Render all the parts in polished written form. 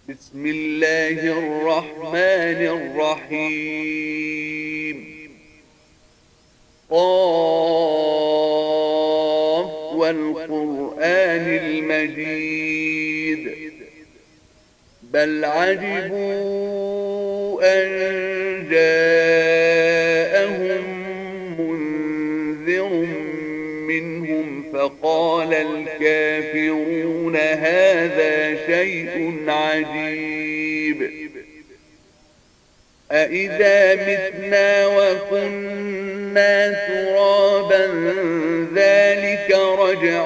بسم الله الرحمن الرحيم. قاف والقرآن المجيد بل عجبوا أن جاءهم منذر منهم فقال الكافرون هذا شيء عجيب أإذا متنا وكنا ترابا ذلك رجع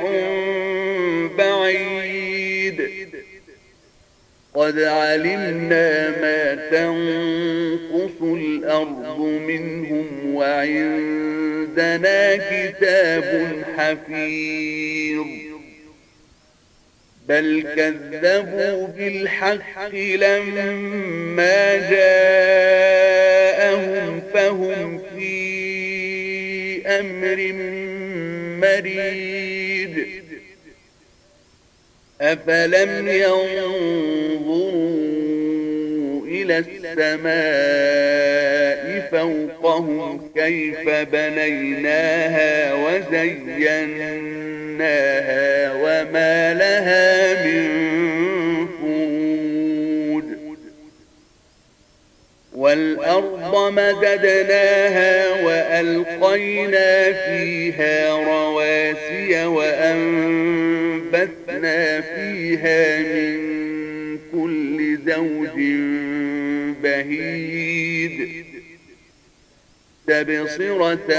بعيد قد علمنا ما تنقص الأرض منهم وعندنا كتاب حفيظ بل كذبوا بالحق لما جاءهم فهم في أمر مريج أفلم ينظروا إلى السماء فوقهم كيف بنيناها وزيناها وما لها من فروج والأرض مددناها وألقينا فيها رواسي وأنبتنا فيها من كل زوج بهيج تبصرة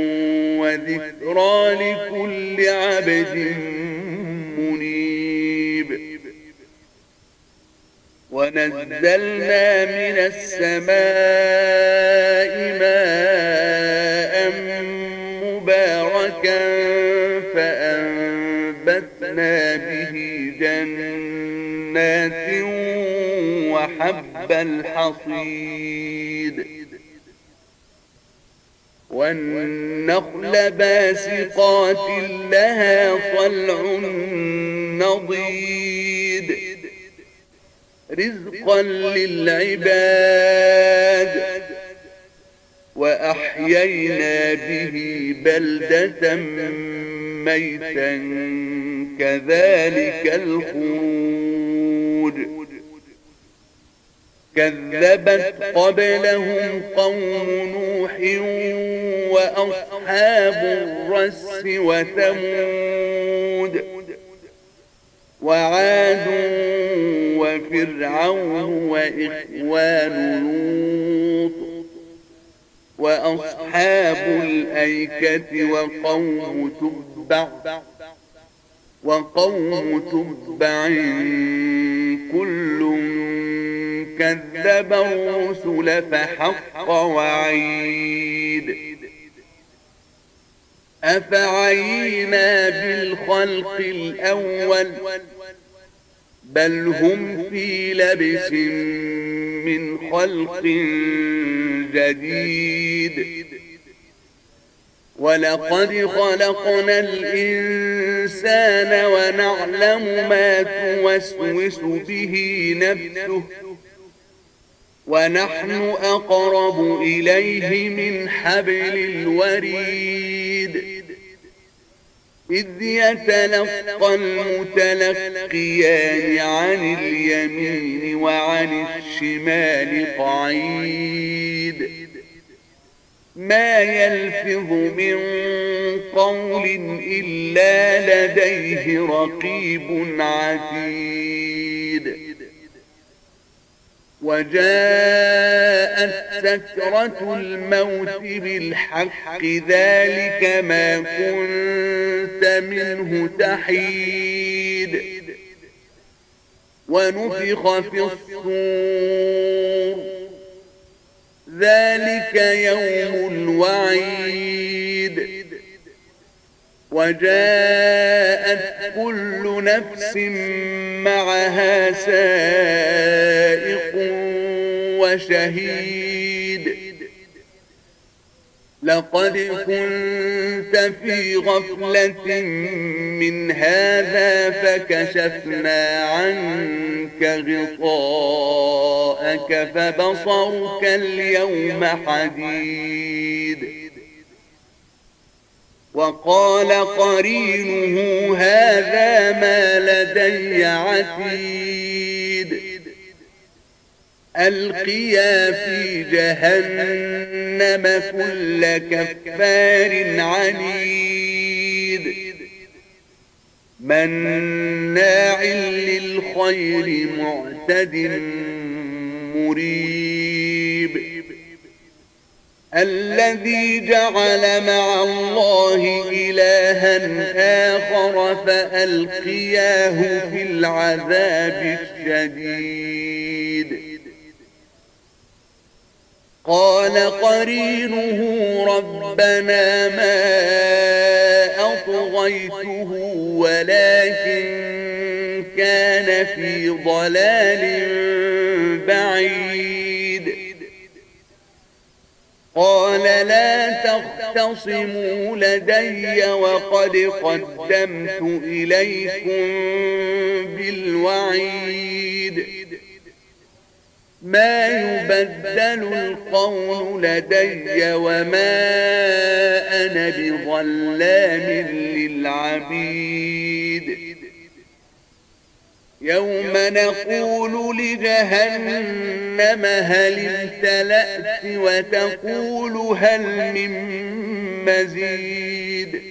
وذكرى لكل عبد منيب ونزلنا من السماء ماء مباركا فأنبتنا به جنات وحب الحصيد والنخل باسقات لها طلع نضيد رزقا للعباد وأحيينا به بلدة ميتا كذلك الخروج كذبت قبلهم قوم نوح وأصحاب الرس وثمود وعاد وفرعون وإخوان لوط وأصحاب الأيكة وقوم تبع كل كذب الرسل فحق وعيد أفعينا بالخلق الأول بل هم في لبس من خلق جديد ولقد خلقنا الإنسان ونعلم ما توسوس به نفسه ونحن أقرب إليه من حبل الوريد إذ يتلقى المتلقيان عن اليمين وعن الشمال قعيد ما يلفظ من قول إلا لديه رقيب عتيد وجاءت سكرة الموت بالحق ذلك ما كنت منه تحيد ونفخ في الصور ذلك يوم الوعيد وجاءت كل نفس معها سائق وشهيد لقد كنت في غفلة من هذا فكشفنا عنك غطاءك فبصرك اليوم حديد وقال قرينه هذا ما لدي عتيد ألقيا في جهنم كل كفار عنيد مناع للخير معتد مريب الذي جعل مع الله إلها آخر فألقياه في العذاب الشديد قال قرينه ربنا ما أطغيته ولكن كان في ضلال بعيد قال لا تختصموا لدي وقد قدمت إليكم بالوعيد ما يبدل القول لدي وما أنا بظلام للعبيد يوم نقول لجهنم هل امتلأت وتقول هل من مزيد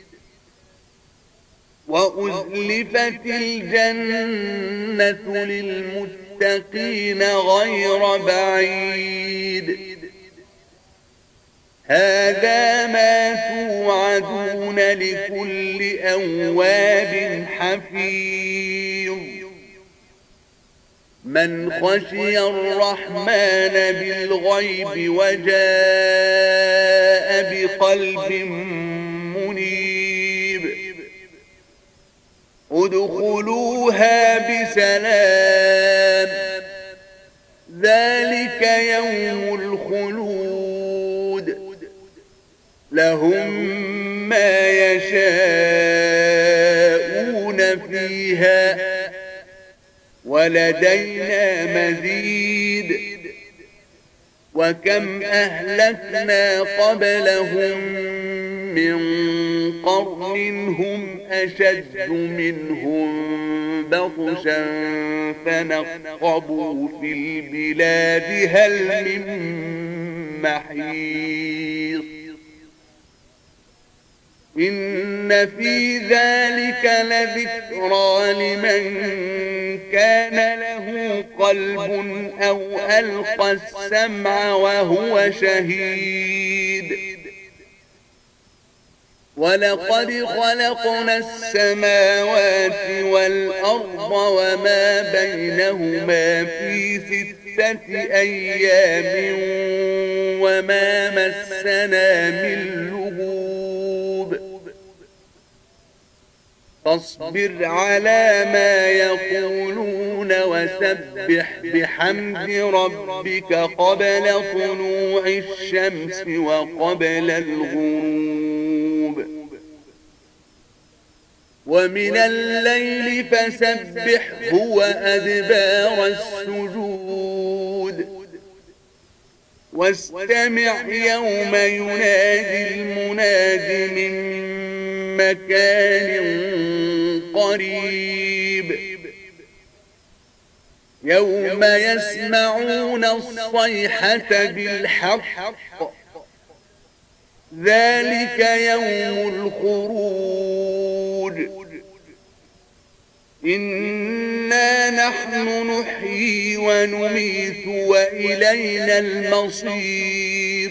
وأزلفت الجنة للمتقين غير بعيد هذا ما توعدون لكل أواب حفيظ من خشي الرحمن بالغيب وجاء بقلب منيب ادخلوها بسلام ذلك يوم الخلود لهم ما يشاءون فيها ولدينا مزيد وكم أهلكنا قبلهم من قرن هم أشد منهم بطشا فنقبوا في البلاد هل من محيص إن في ذلك لذكرى لمن كان له قلب أو ألقى السمع وهو شهيد ولقد خلقنا السماوات والأرض وما بينهما في 6 أيام وما مسنا من لغوب فاصبر على ما يقولون وسبح بحمد ربك قبل طلوع الشمس وقبل الغروب ومن الليل فسبحه وأدبار السجود واستمع يوم ينادي المناد من مكان قريب يوم يسمعون الصيحة بالحق ذلك يوم الخروج إنا نحن نحيي ونميت وإلينا المصير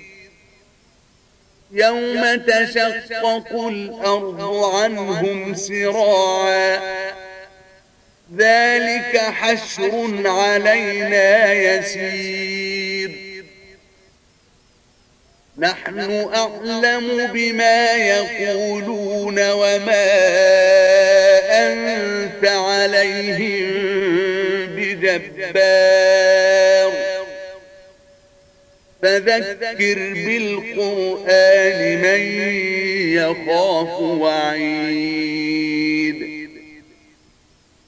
يوم تشقق الأرض عنهم سراعا ذلك حشر علينا يسير نحن أعلم بما يقولون وما أنت عليهم بجبار فذكر بالقرآن من يخاف وعيد